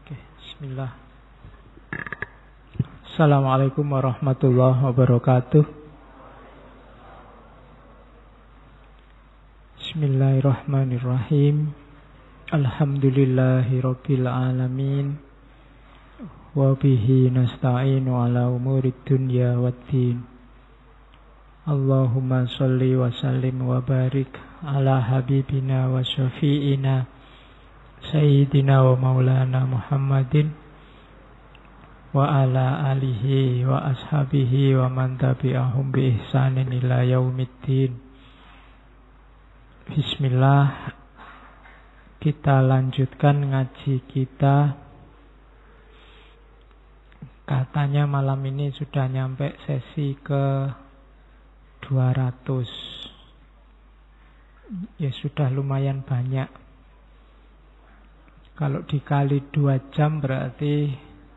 Oke, bismillah. Assalamualaikum warahmatullahi wabarakatuh. Bismillahirrahmanirrahim. Alhamdulillahirabbil alamin. Wa bihi nasta'inu ala umurid dunya waddin. Allahumma sholli wa sallim wa barik ala habibina wa syafi'ina Sayyidina wa maulana Muhammadin wa ala alihi wa ashabihi wa man tabi'ahum bi ihsanin ila yaumiddin. Bismillah. Kita lanjutkan ngaji kita. Katanya malam ini sudah nyampe sesi ke 200. Ya sudah lumayan banyak. Kalau dikali 2 jam berarti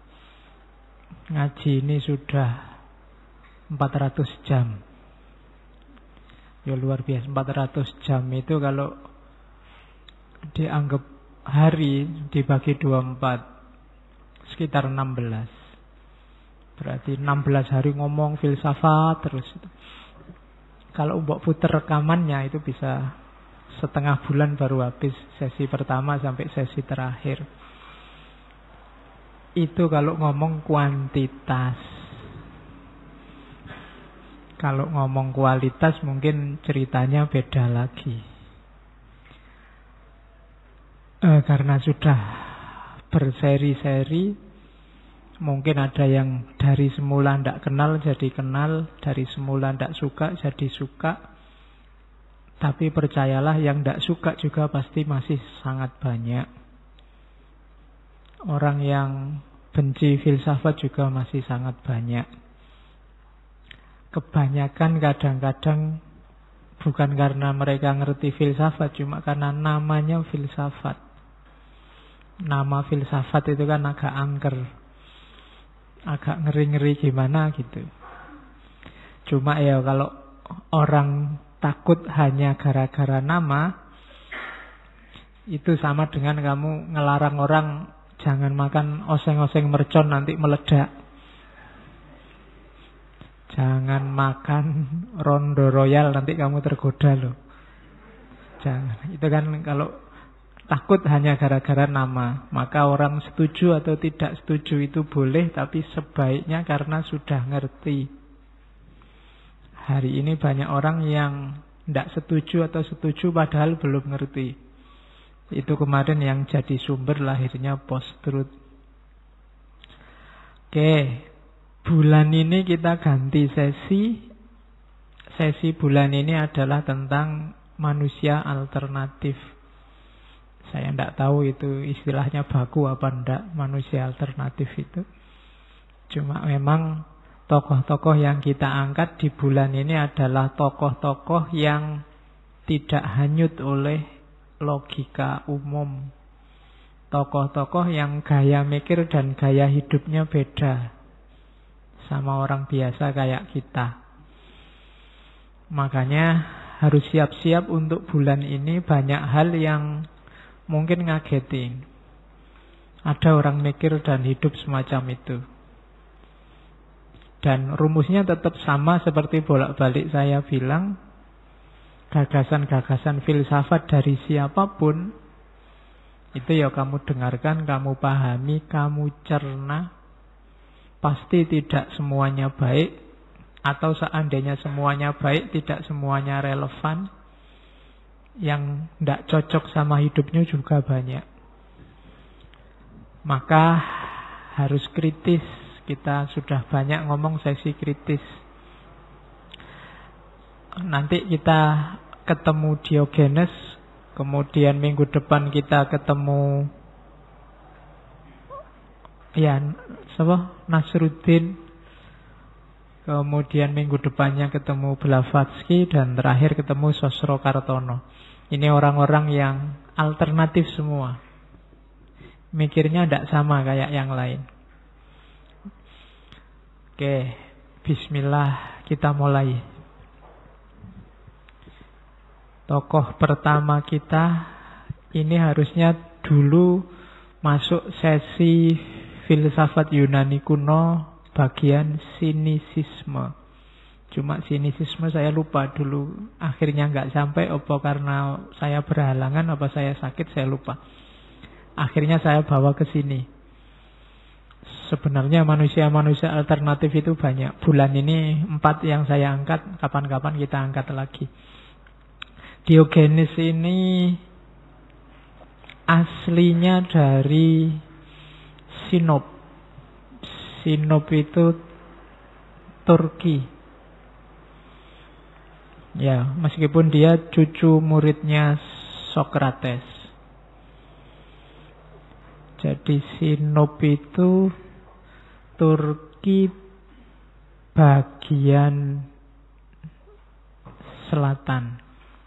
ngaji ini sudah 400 jam. Ya luar biasa, 400 jam itu kalau dianggap hari dibagi 24 sekitar 16. Berarti 16 hari ngomong filsafat terus. Kalau mbok puter rekamannya itu bisa setengah bulan baru habis sesi pertama sampai sesi terakhir. Itu kalau ngomong kuantitas. Kalau ngomong kualitas mungkin ceritanya beda lagi. Karena sudah berseri-seri, mungkin ada yang dari semula tidak kenal jadi kenal, dari semula tidak suka jadi suka. Tapi percayalah yang tidak suka juga pasti masih sangat banyak. Orang yang benci filsafat juga masih sangat banyak. Kebanyakan kadang-kadang bukan karena mereka ngerti filsafat, cuma karena namanya filsafat. Nama filsafat itu kan agak angker, agak ngeri-ngeri gimana gitu. Cuma ya kalau orang takut hanya gara-gara nama, itu sama dengan kamu ngelarang orang jangan makan oseng-oseng mercon nanti meledak. Jangan makan rondo royal nanti kamu tergoda loh. Jangan. Itu kan kalau takut hanya gara-gara nama, maka orang setuju atau tidak setuju itu boleh, tapi sebaiknya karena sudah ngerti. Hari ini banyak orang yang tidak setuju atau setuju padahal belum ngerti. Itu kemarin yang jadi sumber lahirnya post-truth. Oke, bulan ini kita ganti sesi. Sesi bulan ini adalah tentang manusia alternatif. Saya tidak tahu itu istilahnya baku apa enggak, manusia alternatif itu. Cuma memang tokoh-tokoh yang kita angkat di bulan ini adalah tokoh-tokoh yang tidak hanyut oleh logika umum. Tokoh-tokoh yang gaya mikir dan gaya hidupnya beda sama orang biasa kayak kita. Makanya harus siap-siap untuk bulan ini banyak hal yang mungkin ngagetin. Ada orang mikir dan hidup semacam itu. Dan rumusnya tetap sama seperti bolak-balik saya bilang. Gagasan-gagasan filsafat dari siapapun, itu ya kamu dengarkan, kamu pahami, kamu cerna. Pasti tidak semuanya baik. Atau seandainya semuanya baik, tidak semuanya relevan. Yang tidak cocok sama hidupnya juga banyak. Maka harus kritis. Kita sudah banyak ngomong sesi kritis. Nanti kita ketemu Diogenes, kemudian minggu depan kita ketemu Nasruddin, kemudian minggu depannya ketemu Blavatsky, dan terakhir ketemu Sosrokartono. Ini orang-orang yang alternatif semua. Mikirnya tidak sama kayak yang lain. Oke, bismillah, kita mulai. Tokoh pertama kita ini harusnya dulu masuk sesi filsafat Yunani kuno bagian sinisisme. Cuma sinisisme saya lupa dulu. Akhirnya nggak sampai, apa karena saya berhalangan, apa saya sakit, saya lupa. Akhirnya saya bawa ke sini. Sebenarnya manusia-manusia alternatif itu banyak. Bulan ini 4 yang saya angkat, kapan-kapan kita angkat lagi. Diogenes ini aslinya dari Sinop. Sinop itu Turki. Ya, meskipun dia cucu muridnya Sokrates. Jadi Sinop itu Turki bagian selatan.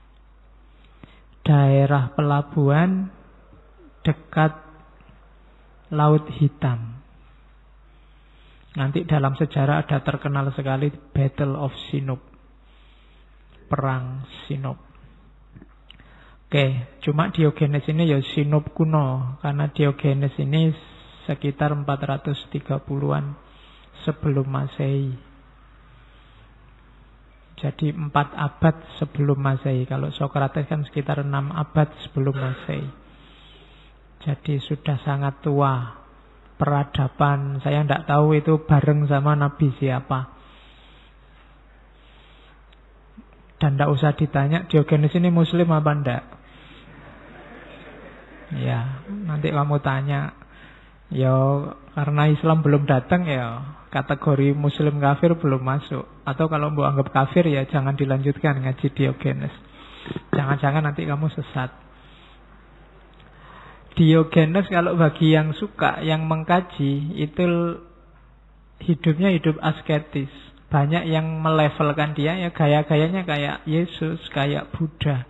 Daerah pelabuhan dekat Laut Hitam. Nanti dalam sejarah ada terkenal sekali Battle of Sinop. Perang Sinop. Oke, cuma Diogenes ini ya Sinop kuno. Karena Diogenes ini sekitar 430-an sebelum Masehi. Jadi 4 abad sebelum Masehi. Kalau Sokrates kan sekitar 6 abad sebelum Masehi. Jadi sudah sangat tua. Peradaban, saya tidak tahu itu bareng sama Nabi siapa. Dan tidak usah ditanya Diogenes ini muslim apa enggak. Ya, nanti kamu tanya. Ya, karena Islam belum datang ya, kategori muslim kafir belum masuk. Atau kalau mau anggap kafir ya jangan dilanjutkan ngaji Diogenes. Jangan-jangan nanti kamu sesat. Diogenes kalau bagi yang suka, yang mengkaji, itu hidupnya hidup asketis. Banyak yang melevelkan dia, ya gaya-gayanya kayak Yesus, kayak Buddha.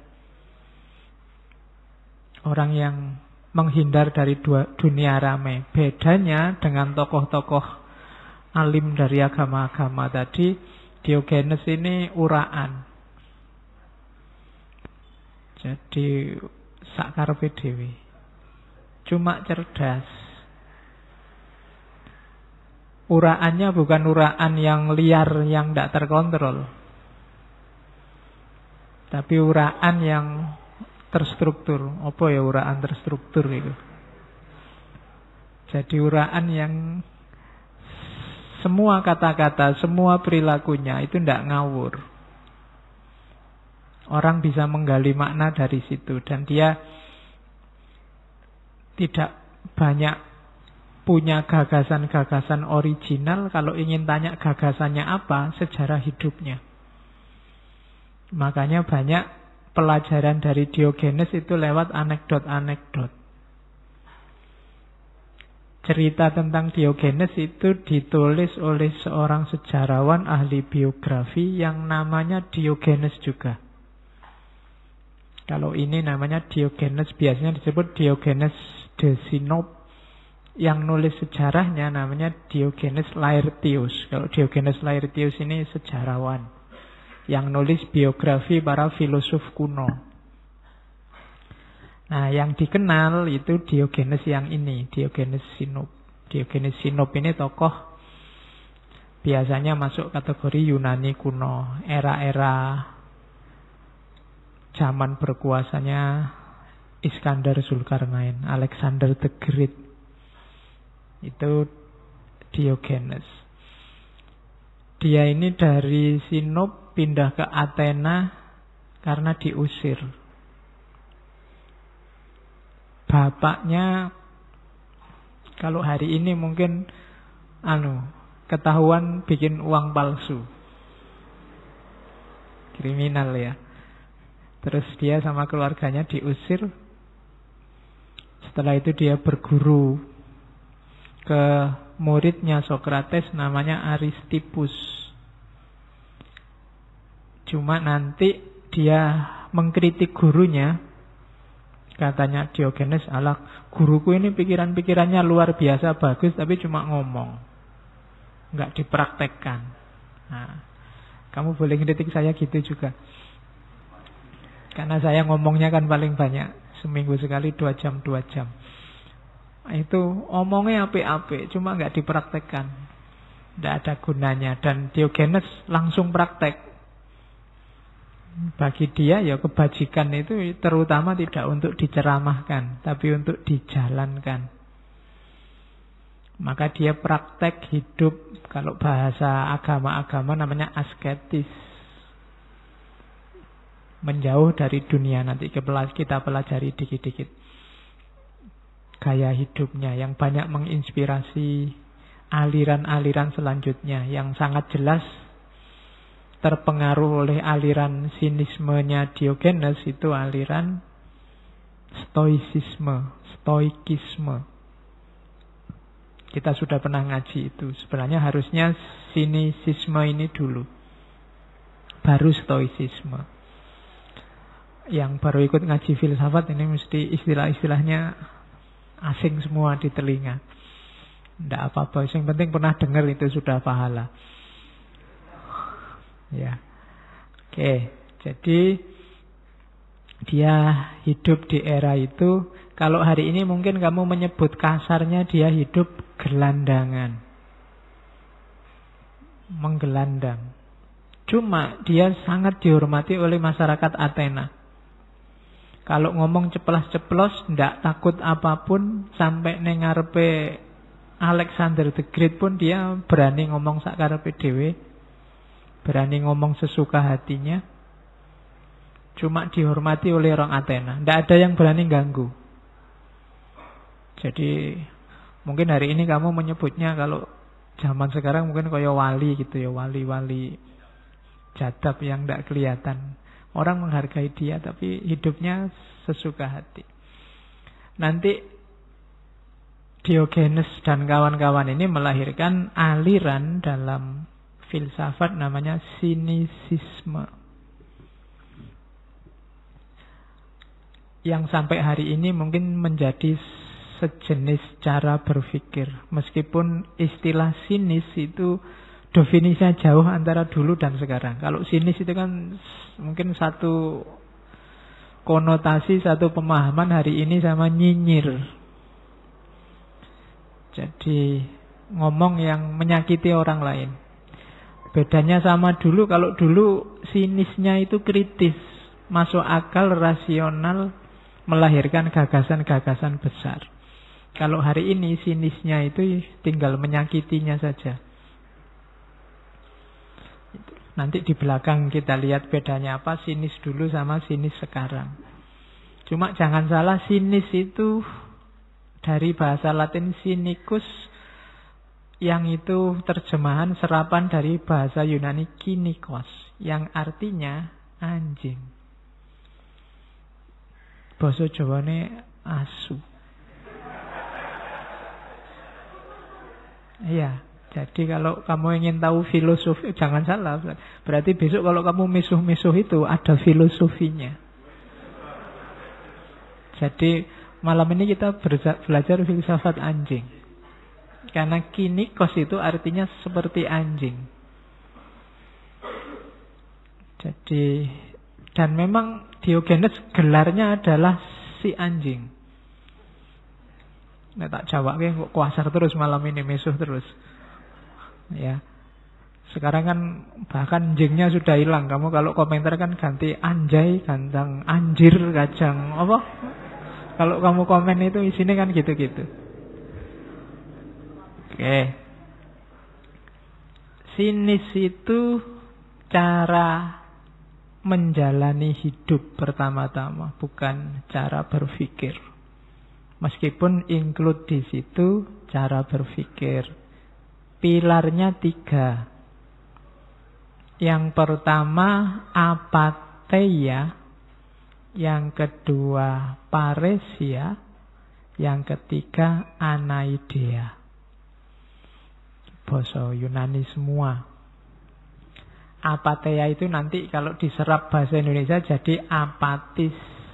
Orang yang menghindar dari dunia ramai. Bedanya dengan tokoh-tokoh alim dari agama-agama tadi, Diogenes ini uraan. Jadi sakarepe dhewe. Cuma cerdas. Uraannya bukan uraan yang liar, yang tidak terkontrol. Tapi uraan yang terstruktur. Apa ya uraan terstruktur itu? Jadi uraan yang semua kata-kata, semua perilakunya itu tidak ngawur. Orang bisa menggali makna dari situ. Dan dia tidak banyak punya gagasan-gagasan original. Kalau ingin tanya gagasannya apa, sejarah hidupnya. Makanya banyak pelajaran dari Diogenes itu lewat anekdot-anekdot. Cerita tentang Diogenes itu ditulis oleh seorang sejarawan ahli biografi yang namanya Diogenes juga. Kalau ini namanya Diogenes, biasanya disebut Diogenes de Sinop. Yang nulis sejarahnya namanya Diogenes Laertius. Kalau Diogenes Laertius ini sejarawan yang nulis biografi para filosof kuno. Nah, yang dikenal itu Diogenes yang ini, Diogenes Sinop. Diogenes Sinop ini tokoh biasanya masuk kategori Yunani kuno, era-era zaman berkuasanya Iskandar Zulkarnain, Alexander the Great. Itu Diogenes. Dia ini dari Sinop pindah ke Athena karena diusir. Bapaknya kalau hari ini mungkin ketahuan bikin uang palsu. Kriminal ya. Terus dia sama keluarganya diusir. Setelah itu dia berguru ke muridnya Sokrates namanya Aristippus. Cuma nanti dia mengkritik gurunya. Katanya Diogenes, guruku ini pikiran-pikirannya luar biasa bagus, tapi cuma ngomong, nggak dipraktekkan. Nah, kamu boleh kritik saya gitu juga. Karena saya ngomongnya kan paling banyak, seminggu sekali 2 jam. Itu omongnya apik-apik, cuma nggak dipraktekkan. Tidak ada gunanya. Dan Diogenes langsung praktek. Bagi dia ya kebajikan itu terutama tidak untuk diceramahkan, tapi untuk dijalankan. Maka dia praktek hidup, kalau bahasa agama-agama namanya asketis. Menjauh dari dunia, nanti kita pelajari dikit-dikit. Gaya hidupnya yang banyak menginspirasi aliran-aliran selanjutnya, yang sangat jelas terpengaruh oleh aliran sinismenya Diogenes itu aliran stoikisme. Kita sudah pernah ngaji itu. Sebenarnya harusnya sinisisme ini dulu, baru stoicisme. Yang baru ikut ngaji filsafat ini mesti istilah-istilahnya asing semua di telinga. Tidak apa-apa, yang penting pernah dengar itu sudah pahala. Ya, oke. Jadi dia hidup di era itu. Kalau hari ini mungkin kamu menyebut kasarnya dia hidup gelandangan, menggelandang. Cuma dia sangat dihormati oleh masyarakat Athena. Kalau ngomong ceplas-ceplos, ndak takut apapun, sampai neng ngarepe Alexander the Great pun dia berani ngomong sakarepe dhewe, berani ngomong sesuka hatinya. Cuma dihormati oleh orang Athena, ndak ada yang berani ganggu. Jadi mungkin hari ini kamu menyebutnya, kalau zaman sekarang mungkin kayak wali gitu ya, wali-wali jadab yang ndak kelihatan. Orang menghargai dia, tapi hidupnya sesuka hati. Nanti Diogenes dan kawan-kawan ini melahirkan aliran dalam filsafat namanya sinisisme, yang sampai hari ini mungkin menjadi sejenis cara berpikir. Meskipun istilah sinis itu definisinya jauh antara dulu dan sekarang. Kalau sinis itu kan mungkin satu konotasi, satu pemahaman hari ini sama nyinyir. Jadi ngomong yang menyakiti orang lain. Bedanya sama dulu, kalau dulu sinisnya itu kritis, masuk akal, rasional, melahirkan gagasan-gagasan besar. Kalau hari ini sinisnya itu tinggal menyakitinya saja. Nanti di belakang kita lihat bedanya apa sinis dulu sama sinis sekarang. Cuma jangan salah, sinis itu dari bahasa Latin cynicus, yang itu terjemahan serapan dari bahasa Yunani kynikos, yang artinya anjing. Basa Jawane asu. Iya. Jadi kalau kamu ingin tahu filosofi, jangan salah. Berarti besok kalau kamu misuh-misuh itu ada filosofinya. Jadi malam ini kita belajar filsafat anjing. Karena kynikos itu artinya seperti anjing. Jadi, dan memang Diogenes gelarnya adalah si anjing. Nah, tak jawab kok kuasar terus malam ini, misuh terus. Ya, sekarang kan bahkan anjingnya sudah hilang. Kamu kalau komentar kan ganti anjay, ganteng, anjir, kacang, apa? Kalau kamu komen itu isinya kan gitu-gitu. Oke. Sinis itu cara menjalani hidup pertama-tama, bukan cara berpikir. Meskipun include di situ cara berpikir. Pilarnya 3. Yang pertama apatheia, yang kedua paresia, yang ketiga anaidea. Basa Yunani semua. Apatheia itu nanti kalau diserap bahasa Indonesia jadi apatis.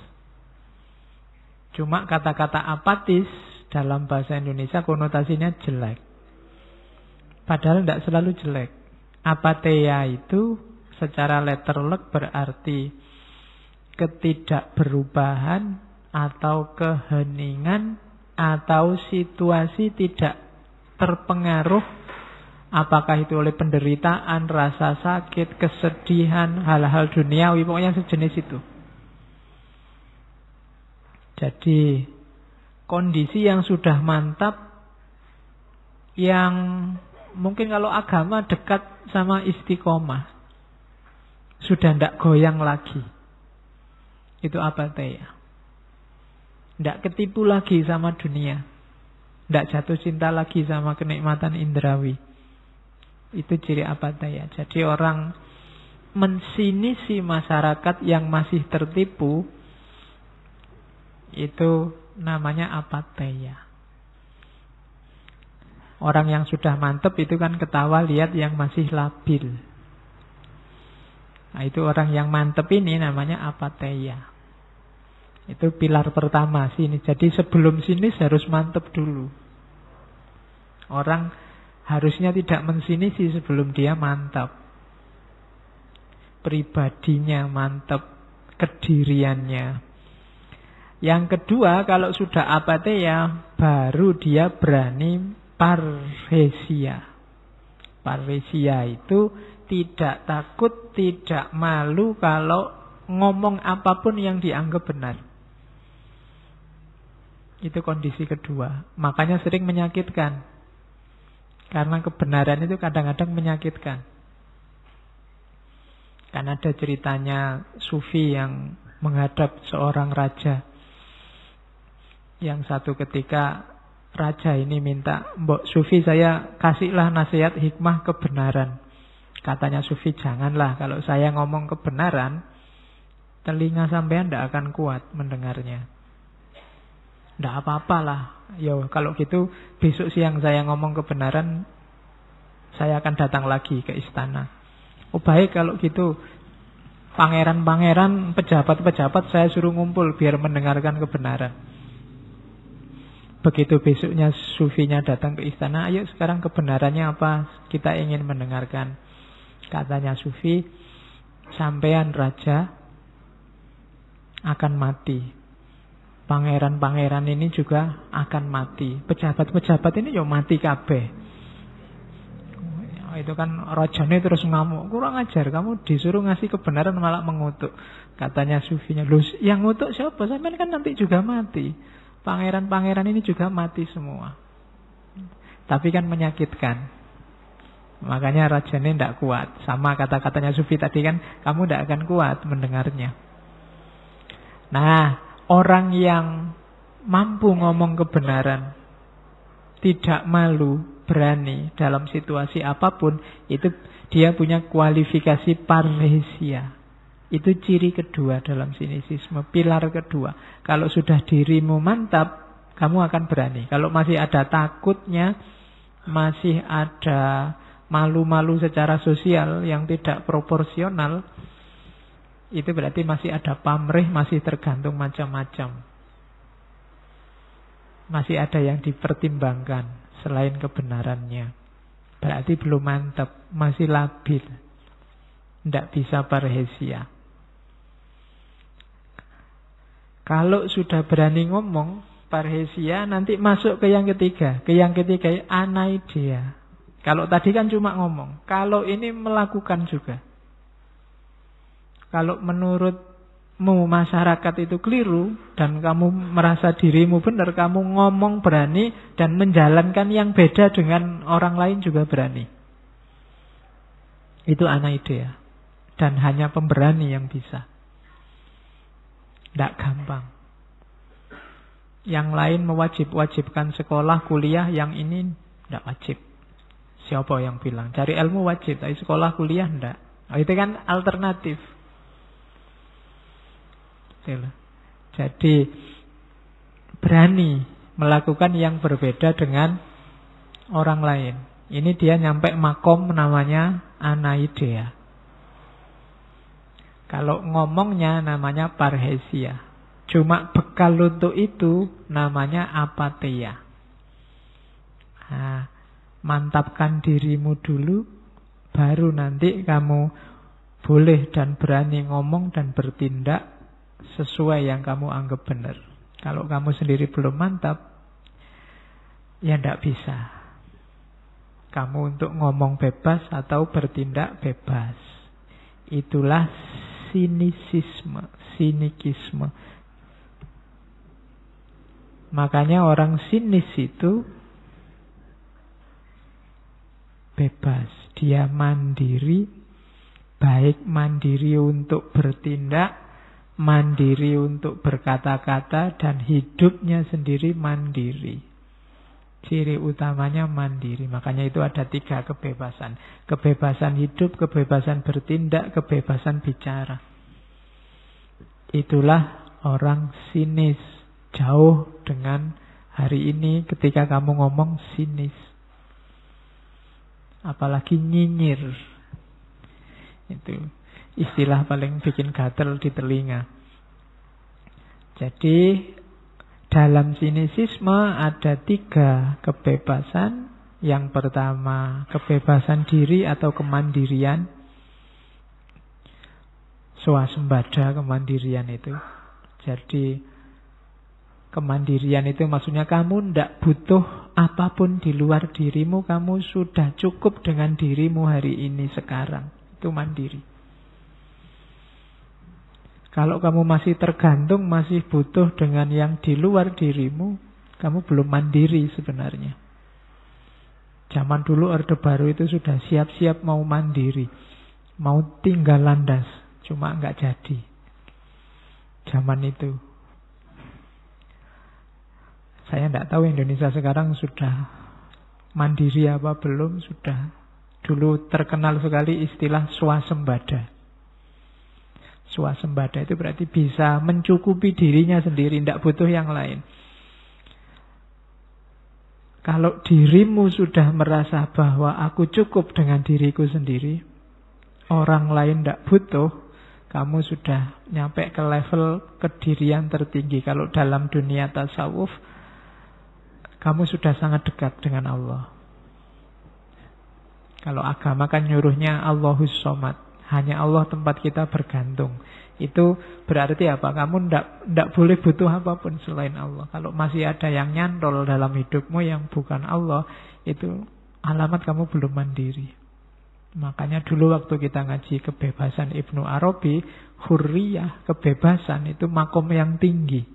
Cuma kata-kata apatis dalam bahasa Indonesia konotasinya jelek. Padahal tidak selalu jelek. Apatheia itu secara letterlek berarti ketidakberubahan atau keheningan atau situasi tidak terpengaruh, apakah itu oleh penderitaan, rasa sakit, kesedihan, hal-hal duniawi, pokoknya sejenis itu. Jadi kondisi yang sudah mantap, yang mungkin kalau agama dekat sama istiqomah, sudah tidak goyang lagi, itu apatheia. Tidak ketipu lagi sama dunia, tidak jatuh cinta lagi sama kenikmatan indrawi. Itu ciri apatheia. Jadi orang mensinisi masyarakat yang masih tertipu, itu namanya apatheia. Orang yang sudah mantep itu kan ketawa lihat yang masih labil. Nah, itu orang yang mantep ini namanya apatheia. Itu pilar pertama sini. Jadi sebelum sini harus mantep dulu. Orang harusnya tidak mensinisi sebelum dia mantap. Pribadinya mantap, kediriannya. Yang kedua, kalau sudah apatheia, baru dia berani parhesia. Parhesia itu tidak takut, tidak malu kalau ngomong apapun yang dianggap benar. Itu kondisi kedua. Makanya sering menyakitkan. Karena kebenaran itu kadang-kadang menyakitkan. Kan ada ceritanya sufi yang menghadap seorang raja. Yang satu ketika raja ini minta, "Mbok sufi, saya kasihlah nasihat hikmah kebenaran." Katanya sufi, "Janganlah, kalau saya ngomong kebenaran, telinga sampean tidak akan kuat mendengarnya." "Tidak apa-apalah. Ya kalau gitu besok siang saya ngomong kebenaran, saya akan datang lagi ke istana." "Oh baik kalau gitu, pangeran-pangeran, pejabat-pejabat saya suruh ngumpul biar mendengarkan kebenaran." Begitu besoknya sufinya datang ke istana, "Ayo sekarang kebenarannya apa? Kita ingin mendengarkan." Katanya sufi, "Sampean raja akan mati. Pangeran-pangeran ini juga akan mati. Pejabat-pejabat ini ya mati kabeh." Itu kan rajanya terus ngamuk, "Kurang ajar, kamu disuruh ngasih kebenaran malah mengutuk." Katanya sufinya, "Loh, yang ngutuk siapa? Sampean kan nanti juga mati. Pangeran-pangeran ini juga mati semua." Tapi kan menyakitkan. Makanya rajanya tidak kuat. Sama kata-katanya sufi tadi kan, kamu tidak akan kuat mendengarnya. Nah, orang yang mampu ngomong kebenaran, tidak malu, berani dalam situasi apapun, itu dia punya kualifikasi parhesia. Itu ciri kedua dalam sinisisme, pilar kedua. Kalau sudah dirimu mantap, kamu akan berani. Kalau masih ada takutnya, masih ada malu-malu secara sosial yang tidak proporsional, itu berarti masih ada pamrih, masih tergantung macam-macam. Masih ada yang dipertimbangkan selain kebenarannya. Berarti belum mantap, masih labil. Tidak bisa parhesia. Kalau sudah berani ngomong parhesia, nanti masuk ke yang ketiga. Ke yang ketiga, anaidea. Kalau tadi kan cuma ngomong. Kalau ini melakukan juga. Kalau menurutmu masyarakat itu keliru, dan kamu merasa dirimu benar, kamu ngomong berani, dan menjalankan yang beda dengan orang lain juga berani. Itu anaidea. Dan hanya pemberani yang bisa. Tidak gampang. Yang lain mewajibkan sekolah, kuliah, yang ini tidak wajib. Siapa yang bilang? Cari ilmu wajib, tapi sekolah, kuliah tidak. Oh, itu kan alternatif. Jadi berani melakukan yang berbeda dengan orang lain. Ini dia nyampe makom namanya anaidea. Kalau ngomongnya namanya parhesia. Cuma bekal untuk itu namanya apatheia. Nah, mantapkan dirimu dulu, baru nanti kamu boleh dan berani ngomong dan bertindak sesuai yang kamu anggap benar. Kalau kamu sendiri belum mantap, Ya tidak bisa. Kamu untuk ngomong bebas atau bertindak bebas. Itulah sinisisme, sinikisme. Makanya orang sinis itu bebas. Dia mandiri, baik mandiri untuk bertindak, mandiri untuk berkata-kata, dan hidupnya sendiri mandiri. Ciri utamanya mandiri. Makanya itu ada 3 kebebasan. Kebebasan hidup, kebebasan bertindak, kebebasan bicara. Itulah orang sinis. Jauh dengan hari ini ketika kamu ngomong sinis. Apalagi nyinyir. Itu istilah paling bikin gatel di telinga. Jadi dalam sinisisme ada 3 kebebasan. Yang pertama, kebebasan diri atau kemandirian. Swasembada, kemandirian itu. Jadi kemandirian itu maksudnya kamu tidak butuh apapun di luar dirimu. Kamu sudah cukup dengan dirimu hari ini sekarang. Itu mandiri. Kalau kamu masih tergantung, masih butuh dengan yang di luar dirimu, kamu belum mandiri sebenarnya. Zaman dulu Orde Baru itu sudah siap-siap mau mandiri. Mau tinggal landas, cuma nggak jadi. Zaman itu. Saya tidak tahu Indonesia sekarang sudah mandiri apa belum, sudah. Dulu terkenal sekali istilah swasembada. Swasembada itu berarti bisa mencukupi dirinya sendiri, tidak butuh yang lain. Kalau dirimu sudah merasa bahwa aku cukup dengan diriku sendiri, orang lain tidak butuh, kamu sudah nyampe ke level kedirian tertinggi. Kalau dalam dunia tasawuf, kamu sudah sangat dekat dengan Allah. Kalau agama kan nyuruhnya Allahus Somad. Hanya Allah tempat kita bergantung. Itu berarti apa? Kamu tidak boleh butuh apapun selain Allah. Kalau masih ada yang nyantol dalam hidupmu yang bukan Allah, itu alamat kamu belum mandiri. Makanya dulu waktu kita ngaji kebebasan Ibnu Arabi, hurriyah, kebebasan itu makom yang tinggi.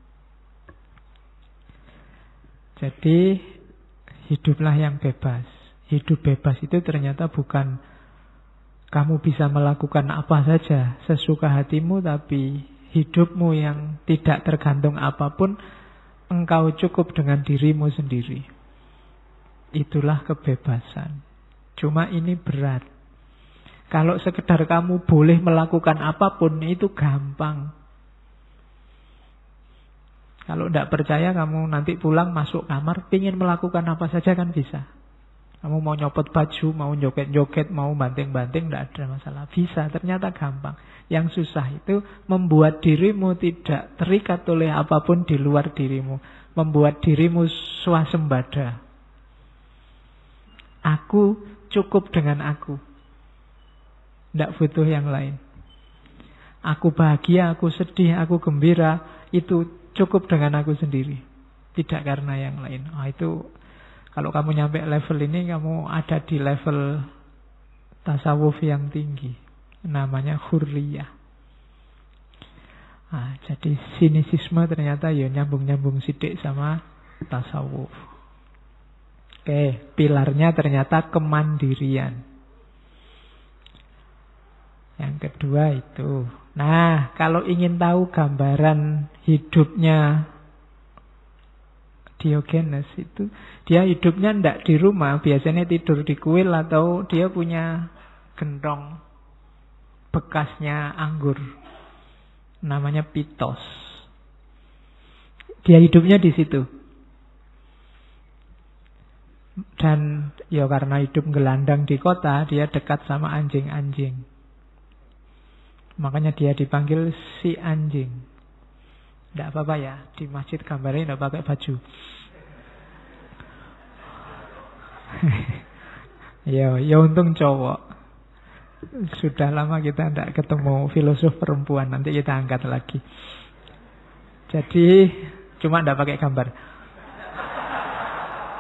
Jadi hiduplah yang bebas. Hidup bebas itu ternyata bukan kamu bisa melakukan apa saja sesuka hatimu, tapi hidupmu yang tidak tergantung apapun, engkau cukup dengan dirimu sendiri. Itulah kebebasan. Cuma ini berat. Kalau sekedar kamu boleh melakukan apapun, itu gampang. Kalau tidak percaya, kamu nanti pulang masuk kamar, ingin melakukan apa saja kan bisa. Kamu mau nyopot baju, mau joget-joget, mau banting-banting, tidak ada masalah. Bisa, ternyata gampang. Yang susah itu membuat dirimu tidak terikat oleh apapun di luar dirimu. Membuat dirimu swasembada. Aku cukup dengan aku. Tidak butuh yang lain. Aku bahagia, aku sedih, aku gembira, itu cukup dengan aku sendiri. Tidak karena yang lain. Itu kalau kamu nyampe level ini, kamu ada di level tasawuf yang tinggi. Namanya hurriyah. Jadi sinisisme ternyata ya nyambung-nyambung sidik sama tasawuf. Oke, pilarnya ternyata kemandirian. Yang kedua itu. Nah, kalau ingin tahu gambaran hidupnya Diogenes itu, dia hidupnya tidak di rumah, biasanya tidur di kuil atau dia punya gentong bekasnya anggur, namanya Pitos. Dia hidupnya di situ. Dan ya karena hidup gelandang di kota, dia dekat sama anjing-anjing. Makanya dia dipanggil si anjing. Tidak apa-apa ya, di masjid gambarnya tidak pakai baju. Ya untung cowok. Sudah lama kita tidak ketemu filosof perempuan, nanti kita angkat lagi. Jadi cuma tidak pakai gambar.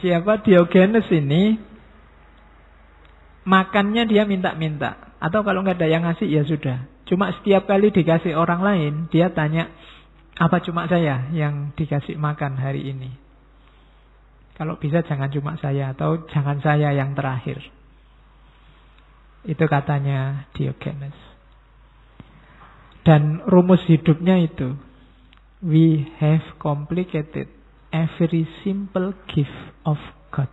Siapa Diogenes ini, makannya dia minta-minta. Atau kalau nggak ada yang ngasih, ya sudah. Cuma setiap kali dikasih orang lain, dia tanya, apa cuma saya yang dikasih makan hari ini? Kalau bisa jangan cuma saya, atau jangan saya yang terakhir. Itu katanya Diogenes. Dan rumus hidupnya itu, we have complicated every simple gift of God.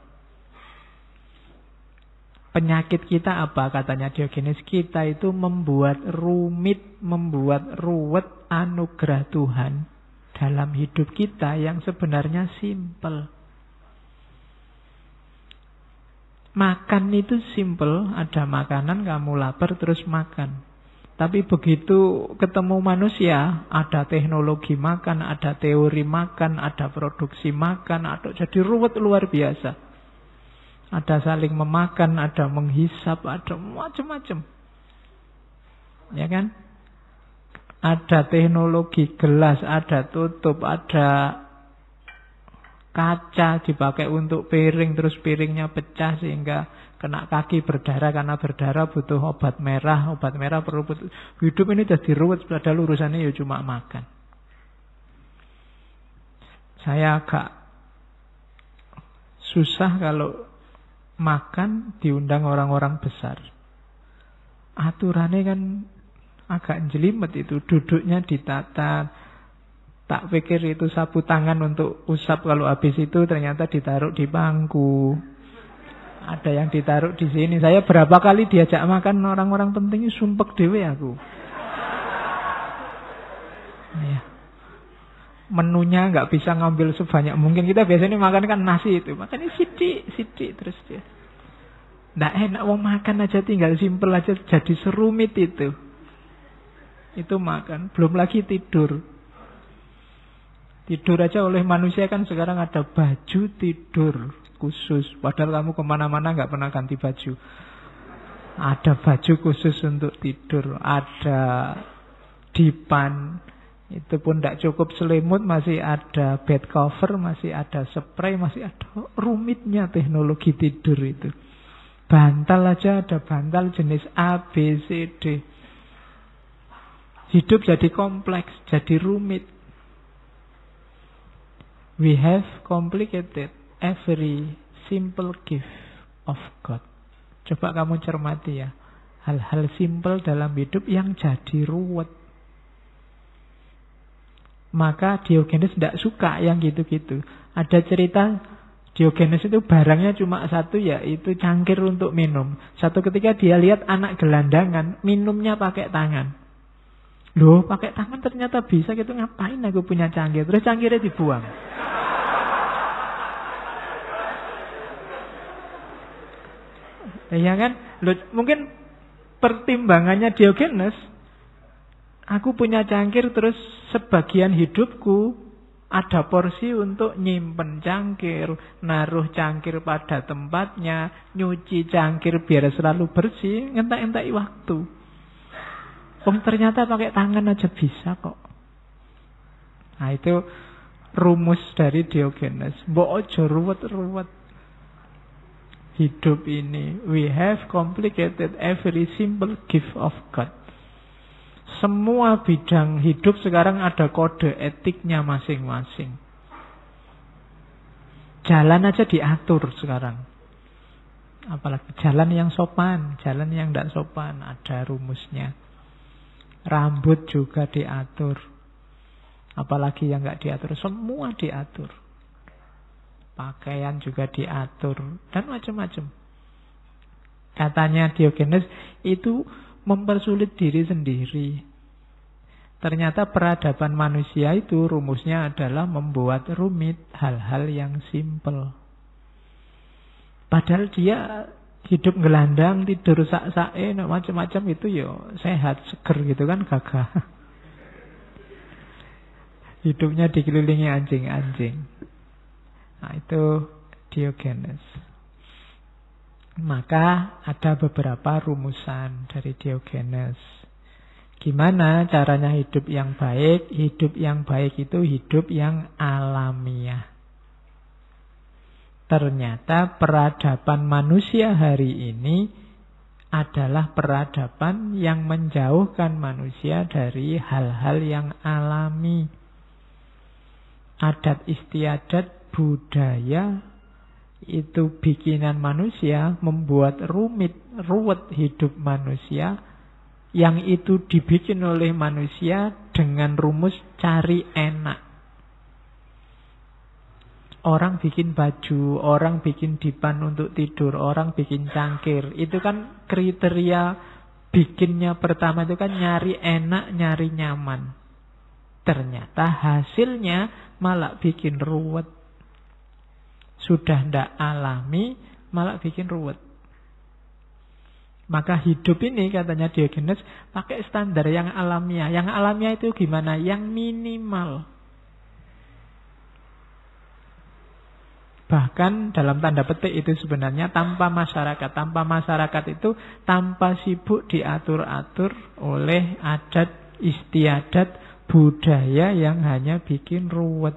Penyakit kita apa katanya Diogenes? Kita itu membuat rumit, membuat ruwet anugerah Tuhan dalam hidup kita yang sebenarnya simple. Makan itu simple, ada makanan kamu lapar terus makan. Tapi begitu ketemu manusia, ada teknologi makan, ada teori makan, ada produksi makan, ada jadi ruwet luar biasa. Ada saling memakan, ada menghisap, ada macam-macam. Ya kan? Ada teknologi gelas, ada tutup, ada kaca dipakai untuk piring, terus piringnya pecah sehingga kena kaki berdarah, karena berdarah butuh obat merah perlu hidup ini jadi ruwet, padahal urusannya ya cuma makan. Saya agak susah kalau makan diundang orang-orang besar. Aturannya kan agak jelimet itu, duduknya ditata. Tak pikir itu sapu tangan untuk usap, kalau habis itu ternyata ditaruh di bangku. Ada yang ditaruh di sini. Saya berapa kali diajak makan orang-orang penting, sumpek dewe aku. Ya. Menunya nggak bisa ngambil sebanyak mungkin. Kita biasanya makan kan nasi itu, makannya sidik terus dia. Nggak enak, mau makan aja tinggal simpel aja, jadi serumit itu. Itu makan, belum lagi tidur. Tidur aja oleh manusia kan sekarang ada baju tidur khusus. Padahal kamu kemana-mana nggak pernah ganti baju. Ada baju khusus untuk tidur. Ada dipan. Itu pun tidak cukup selimut. Masih ada bed cover. Masih ada spray. Masih ada rumitnya teknologi tidur itu. Bantal aja ada bantal jenis A, B, C, D. Hidup jadi kompleks. Jadi rumit. We have complicated every simple gift of God. Coba kamu cermati ya. Hal-hal simple dalam hidup yang jadi ruwet. Maka Diogenes tidak suka yang gitu-gitu. Ada cerita Diogenes itu barangnya cuma satu, yaitu cangkir untuk minum. Satu ketika dia lihat anak gelandangan minumnya pakai tangan. Loh, pakai tangan ternyata bisa gitu, ngapain aku punya cangkir? Terus cangkirnya dibuang. Ya kan? Loh, mungkin pertimbangannya Diogenes, aku punya cangkir terus sebagian hidupku ada porsi untuk nyimpen cangkir, naruh cangkir pada tempatnya, nyuci cangkir biar selalu bersih, ngentak-ngentai waktu. Ternyata pakai tangan aja bisa kok. Nah itu rumus dari Diogenes. Mbok ojo ruwet-ruwet. Hidup ini, we have complicated every simple gift of God. Semua bidang hidup sekarang ada kode etiknya masing-masing. Jalan aja diatur sekarang. Apalagi jalan yang sopan, jalan yang tidak sopan, ada rumusnya. Rambut juga diatur. Apalagi yang nggak diatur, semua diatur. Pakaian juga diatur dan macam-macam. Katanya Diogenes itu mempersulit diri sendiri. Ternyata peradaban manusia itu rumusnya adalah membuat rumit hal-hal yang simpel. Padahal dia hidup gelandang, tidur sak-sake, macam-macam itu ya sehat, seger gitu kan, gagah. Hidupnya dikelilingi anjing-anjing. Nah itu Diogenes. Maka ada beberapa rumusan dari Diogenes. Gimana caranya hidup yang baik? Hidup yang baik itu hidup yang alamiah. Ternyata peradaban manusia hari ini adalah peradaban yang menjauhkan manusia dari hal-hal yang alami. Adat istiadat, budaya itu bikinan manusia, membuat ruwet hidup manusia, yang itu dibikin oleh manusia dengan rumus cari enak. Orang bikin baju, orang bikin dipan untuk tidur, orang bikin cangkir. Itu kan kriteria bikinnya pertama itu kan nyari enak, nyari nyaman. Ternyata hasilnya malah bikin ruwet. Sudah ndak alami, malah bikin ruwet. Maka hidup ini katanya Diogenes pakai standar yang alamiah. Yang alamiah itu gimana? Yang minimal. Bahkan dalam tanda petik itu sebenarnya tanpa masyarakat. Tanpa masyarakat itu tanpa sibuk diatur-atur oleh adat istiadat budaya yang hanya bikin ruwet.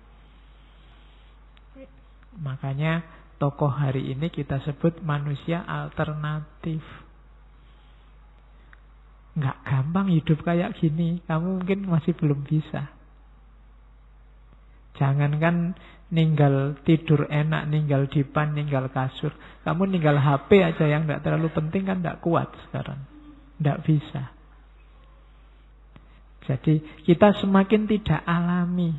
Makanya tokoh hari ini kita sebut manusia alternatif. Nggak gampang hidup kayak gini. Kamu mungkin masih belum bisa. Jangankan ninggal tidur enak, ninggal dipan, ninggal kasur. Kamu ninggal HP aja yang nggak terlalu penting kan nggak kuat sekarang. Nggak bisa. Jadi kita semakin tidak alami.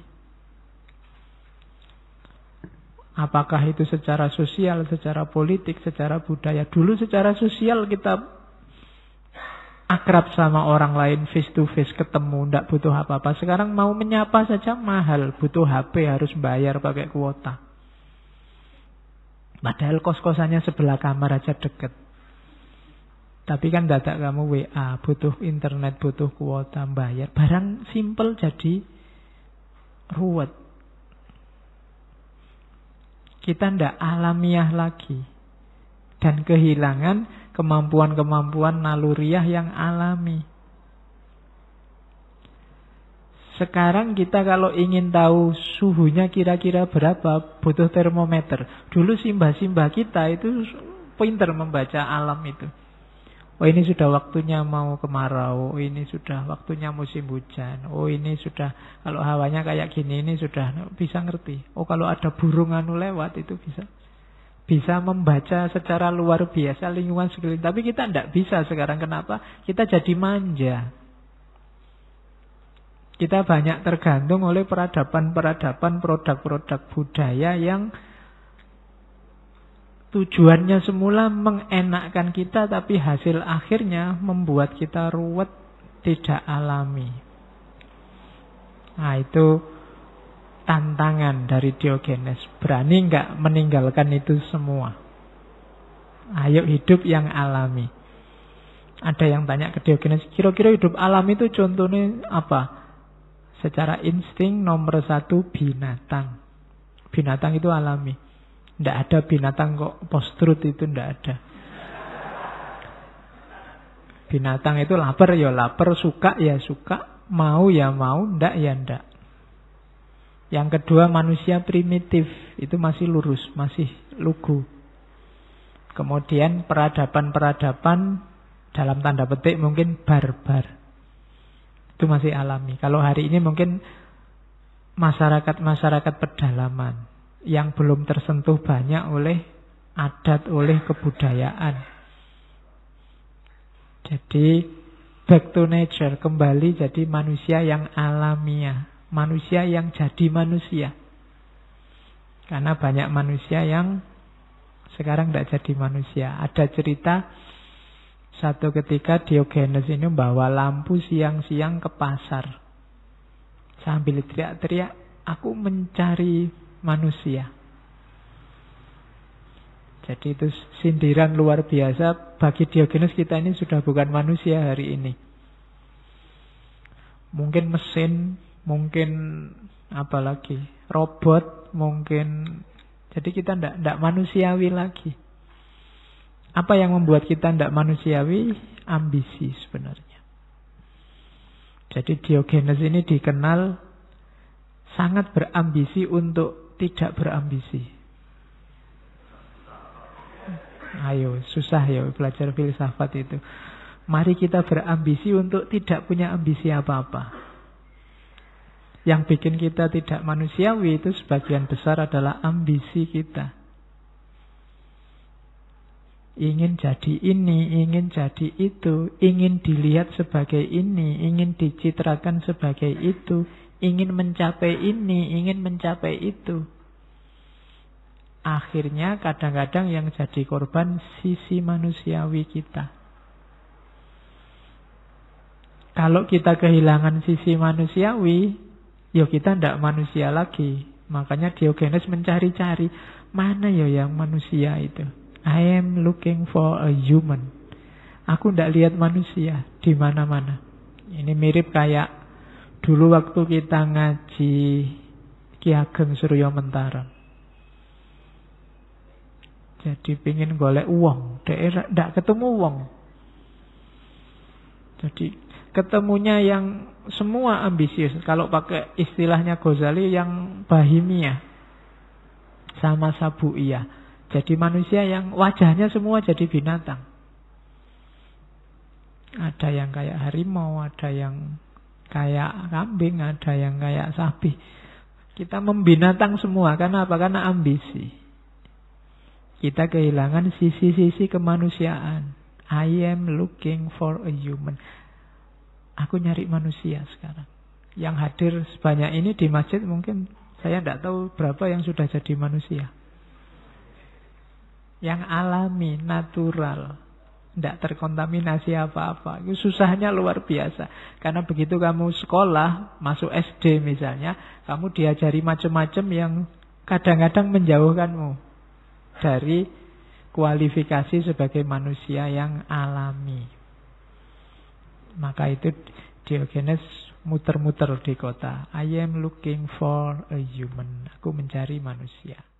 Apakah itu secara sosial, secara politik, secara budaya. Dulu secara sosial kita akrab sama orang lain, face to face, ketemu, tidak butuh apa-apa. Sekarang mau menyapa saja mahal, butuh HP, harus bayar pakai kuota. Padahal kos-kosannya sebelah kamar aja deket. Tapi kan dadak kamu WA, butuh internet, butuh kuota, bayar. Barang simple jadi ruwet. Kita tidak alamiah lagi. Dan kehilangan kemampuan-kemampuan naluriah yang alami. Sekarang kita kalau ingin tahu suhunya kira-kira berapa, butuh termometer. Dulu simbah-simbah kita itu pintar membaca alam itu. Oh ini sudah waktunya mau kemarau, oh ini sudah waktunya musim hujan, oh ini sudah kalau hawanya kayak gini ini sudah bisa ngerti. Oh kalau ada burung anu lewat itu bisa membaca secara luar biasa lingkungan sekeliling. Tapi kita tidak bisa sekarang. Kenapa? Kita jadi manja. Kita banyak tergantung oleh peradaban-peradaban, produk-produk budaya yang tujuannya semula mengenakkan kita, tapi hasil akhirnya membuat kita ruwet, tidak alami. Nah itu tantangan dari Diogenes. Berani nggak meninggalkan itu semua? Ayo hidup yang alami. Ada yang tanya ke Diogenes, kira-kira hidup alami itu contohnya apa? Secara insting nomor 1 binatang. Binatang itu alami. Tidak ada binatang kok post-truth itu tidak ada. Binatang itu lapar ya lapar, suka ya suka, mau ya mau, ndak ya ndak. Yang kedua manusia primitif, itu masih lurus, masih lugu. Kemudian peradaban-peradaban dalam tanda petik mungkin barbar. Itu masih alami. Kalau hari ini mungkin masyarakat-masyarakat pedalaman yang belum tersentuh banyak oleh adat, oleh kebudayaan. Jadi back to nature, kembali jadi manusia yang alamiah, manusia yang jadi manusia. Karena banyak manusia yang sekarang tidak jadi manusia. Ada cerita satu ketika Diogenes ini membawa lampu siang-siang ke pasar sambil teriak-teriak, aku mencari manusia. Jadi itu sindiran luar biasa. Bagi Diogenes kita ini sudah bukan manusia hari ini. Mungkin mesin, mungkin apalagi robot, mungkin. Jadi kita tidak manusiawi lagi. Apa yang membuat kita tidak manusiawi? Ambisi sebenarnya. Jadi Diogenes ini dikenal sangat berambisi untuk tidak berambisi. Ayo, susah ya belajar filsafat itu. Mari kita berambisi untuk tidak punya ambisi apa-apa. Yang bikin kita tidak manusiawi itu sebagian besar adalah ambisi kita. Ingin jadi ini, ingin jadi itu, ingin dilihat sebagai ini, ingin dicitrakan sebagai itu, ingin mencapai ini, ingin mencapai itu. Akhirnya kadang-kadang yang jadi korban sisi manusiawi kita. Kalau kita kehilangan sisi manusiawi, ya kita tidak manusia lagi. Makanya Diogenes mencari-cari, mana ya yang manusia itu. I am looking for a human. Aku tidak lihat manusia di mana-mana. Ini mirip kayak dulu waktu kita ngaji Ki Ageng Suryo Mentara. Jadi pingin golek uang, tidak ketemu uang. Jadi ketemunya yang semua ambisius. Kalau pakai istilahnya Ghazali yang bahimiyah sama sabuiyah. Jadi manusia yang wajahnya semua jadi binatang. Ada yang kayak harimau, ada yang kayak kambing, ada yang kayak sapi. Kita membinatang semua. Karena apa? Karena ambisi. Kita kehilangan sisi-sisi kemanusiaan. I am looking for a human. Aku nyari manusia sekarang. Yang hadir sebanyak ini di masjid mungkin saya tidak tahu berapa yang sudah jadi manusia. Yang alami, natural, tidak terkontaminasi apa-apa. Itu susahnya luar biasa. Karena begitu kamu sekolah, masuk SD misalnya, kamu diajari macam-macam yang kadang-kadang menjauhkanmu dari kualifikasi sebagai manusia yang alami. Maka itu Diogenes muter-muter di kota. I am looking for a human. Aku mencari manusia.